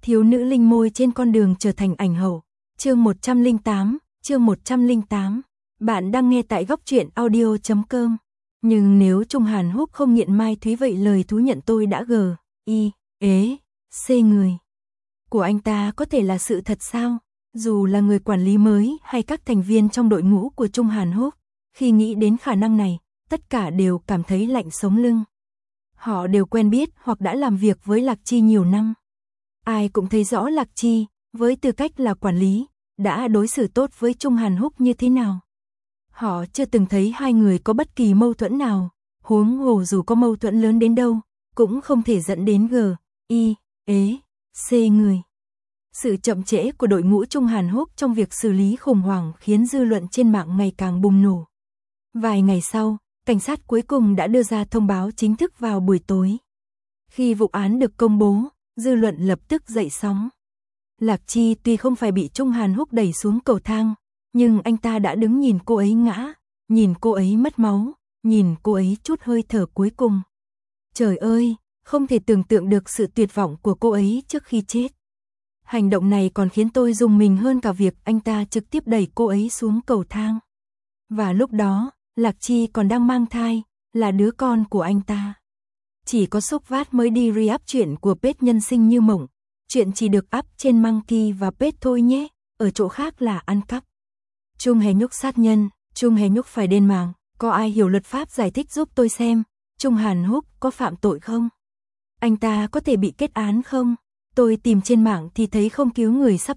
Thiếu nữ linh môi trên con đường trở thành ảnh hậu. Chương 108. Bạn đang nghe tại góc truyện audio.com. Nhưng nếu Trung Hàn Húc không nghiện Mai Thúy vậy lời thú nhận tôi đã C người của anh ta có thể là sự thật sao? Dù là người quản lý mới hay các thành viên trong đội ngũ của Trung Hàn Húc, khi nghĩ đến khả năng này, tất cả đều cảm thấy lạnh sống lưng. Họ đều quen biết hoặc đã làm việc với Lạc Chi nhiều năm. Ai cũng thấy rõ Lạc Chi, với tư cách là quản lý, đã đối xử tốt với Trung Hàn Húc như thế nào. Họ chưa từng thấy hai người có bất kỳ mâu thuẫn nào, huống hồ dù có mâu thuẫn lớn đến đâu, cũng không thể dẫn đến C người. Sự chậm trễ của đội ngũ Trung Hàn Húc trong việc xử lý khủng hoảng khiến dư luận trên mạng ngày càng bùng nổ. Vài ngày sau, cảnh sát cuối cùng đã đưa ra thông báo chính thức vào buổi tối. Khi vụ án được công bố, dư luận lập tức dậy sóng. Lạc Chi tuy không phải bị Trung Hàn Húc đẩy xuống cầu thang, nhưng anh ta đã đứng nhìn cô ấy ngã, nhìn cô ấy mất máu, nhìn cô ấy chút hơi thở cuối cùng. Trời ơi, không thể tưởng tượng được sự tuyệt vọng của cô ấy trước khi chết. Hành động này còn khiến tôi rùng mình hơn cả việc anh ta trực tiếp đẩy cô ấy xuống cầu thang. Và lúc đó, Lạc Chi còn đang mang thai, là đứa con của anh ta. Chỉ có Sốc Vát mới đi re-up chuyện của page nhân sinh như mộng. Chuyện chỉ được up trên Monkey và page thôi nhé, ở chỗ khác là ăn cắp. Trung Hề Nhúc sát nhân, Trung Hề Nhúc phải đền mạng, có ai hiểu luật pháp giải thích giúp tôi xem, Trung Hàn Húc có phạm tội không? Anh ta có thể bị kết án không? Tôi tìm trên mạng thì thấy không cứu người sắp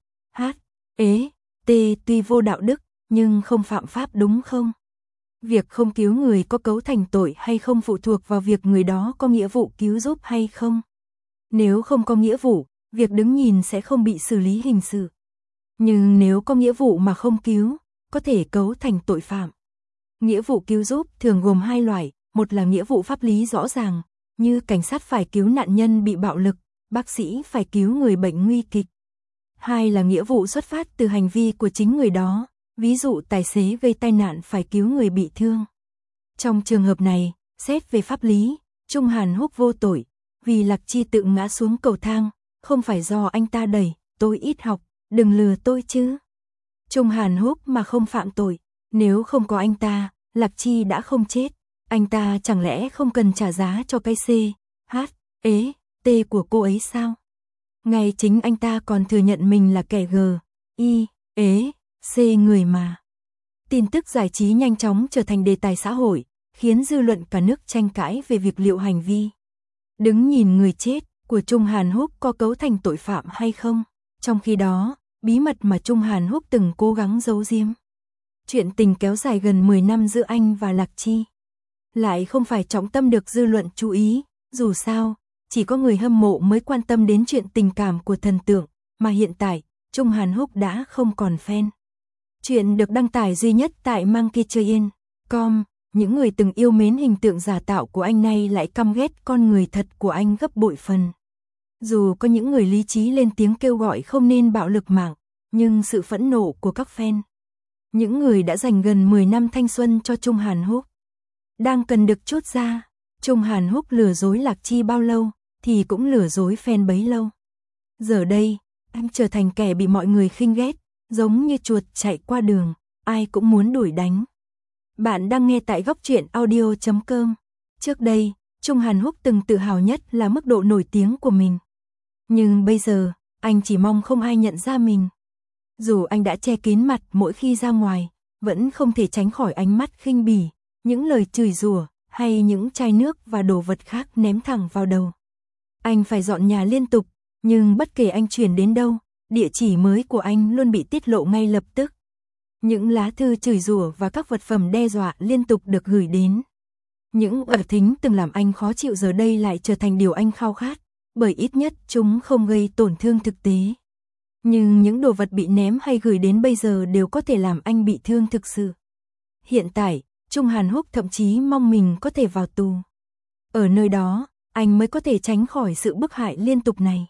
tuy vô đạo đức, nhưng không phạm pháp đúng không? Việc không cứu người có cấu thành tội hay không phụ thuộc vào việc người đó có nghĩa vụ cứu giúp hay không. Nếu không có nghĩa vụ, việc đứng nhìn sẽ không bị xử lý hình sự. Nhưng nếu có nghĩa vụ mà không cứu, có thể cấu thành tội phạm. Nghĩa vụ cứu giúp thường gồm hai loại, một là nghĩa vụ pháp lý rõ ràng, như cảnh sát phải cứu nạn nhân bị bạo lực, bác sĩ phải cứu người bệnh nguy kịch. Hai là nghĩa vụ xuất phát từ hành vi của chính người đó, ví dụ tài xế gây tai nạn phải cứu người bị thương. Trong trường hợp này, xét về pháp lý, Trung Hàn Húc vô tội, vì Lạc Chi tự ngã xuống cầu thang, không phải do anh ta đẩy, tôi ít học, đừng lừa tôi chứ. Trung Hàn Húc mà không phạm tội, nếu không có anh ta, Lạc Chi đã không chết, anh ta chẳng lẽ không cần trả giá cho cái T của cô ấy sao? Ngay chính anh ta còn thừa nhận mình là kẻ C người mà. Tin tức giải trí nhanh chóng trở thành đề tài xã hội, khiến dư luận cả nước tranh cãi về việc liệu hành vi đứng nhìn người chết của Trung Hàn Húc có cấu thành tội phạm hay không. Trong khi đó, bí mật mà Trung Hàn Húc từng cố gắng giấu giếm, chuyện tình kéo dài gần 10 năm giữa anh và Lạc Chi, lại không phải trọng tâm được dư luận chú ý. Dù sao, chỉ có người hâm mộ mới quan tâm đến chuyện tình cảm của thần tượng, mà hiện tại, Trung Hàn Húc đã không còn fan. Chuyện được đăng tải duy nhất tại monkeytrain.com, những người từng yêu mến hình tượng giả tạo của anh nay lại căm ghét con người thật của anh gấp bội phần. Dù có những người lý trí lên tiếng kêu gọi không nên bạo lực mạng, nhưng sự phẫn nộ của các fan, những người đã dành gần 10 năm thanh xuân cho Trung Hàn Húc, đang cần được chốt ra. Trung Hàn Húc lừa dối Lạc Chi bao lâu, thì cũng lừa dối fan bấy lâu. Giờ đây, anh trở thành kẻ bị mọi người khinh ghét, giống như chuột chạy qua đường, ai cũng muốn đuổi đánh. Bạn đang nghe tại góc truyện audio.com. Trước đây, Trung Hàn Húc từng tự hào nhất là mức độ nổi tiếng của mình. Nhưng bây giờ, anh chỉ mong không ai nhận ra mình. Dù anh đã che kín mặt mỗi khi ra ngoài, vẫn không thể tránh khỏi ánh mắt khinh bỉ, những lời chửi rủa hay những chai nước và đồ vật khác ném thẳng vào đầu. Anh phải dọn nhà liên tục, nhưng bất kể anh chuyển đến đâu, địa chỉ mới của anh luôn bị tiết lộ ngay lập tức. Những lá thư chửi rủa và các vật phẩm đe dọa liên tục được gửi đến. Những ẩn thính từng làm anh khó chịu giờ đây lại trở thành điều anh khao khát, bởi ít nhất chúng không gây tổn thương thực tế. Nhưng những đồ vật bị ném hay gửi đến bây giờ đều có thể làm anh bị thương thực sự. Hiện tại, Trung Hàn Húc thậm chí mong mình có thể vào tù. Ở nơi đó, anh mới có thể tránh khỏi sự bức hại liên tục này.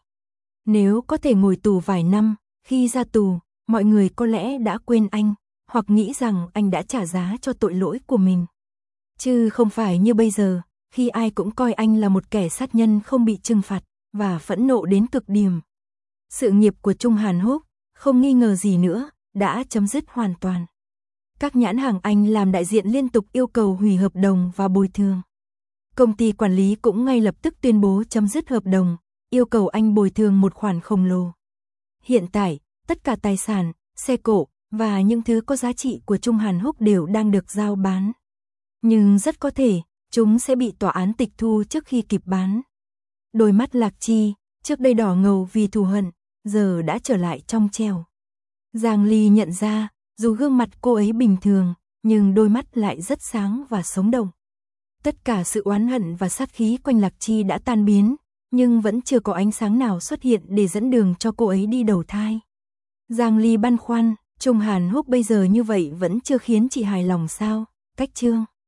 Nếu có thể ngồi tù vài năm, khi ra tù, mọi người có lẽ đã quên anh, hoặc nghĩ rằng anh đã trả giá cho tội lỗi của mình. Chứ không phải như bây giờ, khi ai cũng coi anh là một kẻ sát nhân không bị trừng phạt, và phẫn nộ đến cực điểm, Sự nghiệp của Trung Hàn Húc, không nghi ngờ gì nữa, đã chấm dứt hoàn toàn. Các nhãn hàng Anh làm đại diện liên tục yêu cầu hủy hợp đồng và bồi thường. Công ty quản lý cũng ngay lập tức tuyên bố chấm dứt hợp đồng, yêu cầu anh bồi thường một khoản khổng lồ. Hiện tại, tất cả tài sản, xe cộ và những thứ có giá trị của Trung Hàn Húc đều đang được giao bán. Nhưng rất có thể, chúng sẽ bị tòa án tịch thu trước khi kịp bán. Đôi mắt Lạc Chi, trước đây đỏ ngầu vì thù hận, giờ đã trở lại trong trẻo. Giang Ly nhận ra, dù gương mặt cô ấy bình thường, nhưng đôi mắt lại rất sáng và sống động. Tất cả sự oán hận và sát khí quanh Lạc Chi đã tan biến, nhưng vẫn chưa có ánh sáng nào xuất hiện để dẫn đường cho cô ấy đi đầu thai. Giang Ly băn khoăn, Trung Hàn Húc bây giờ như vậy vẫn chưa khiến chị hài lòng sao? Cách chương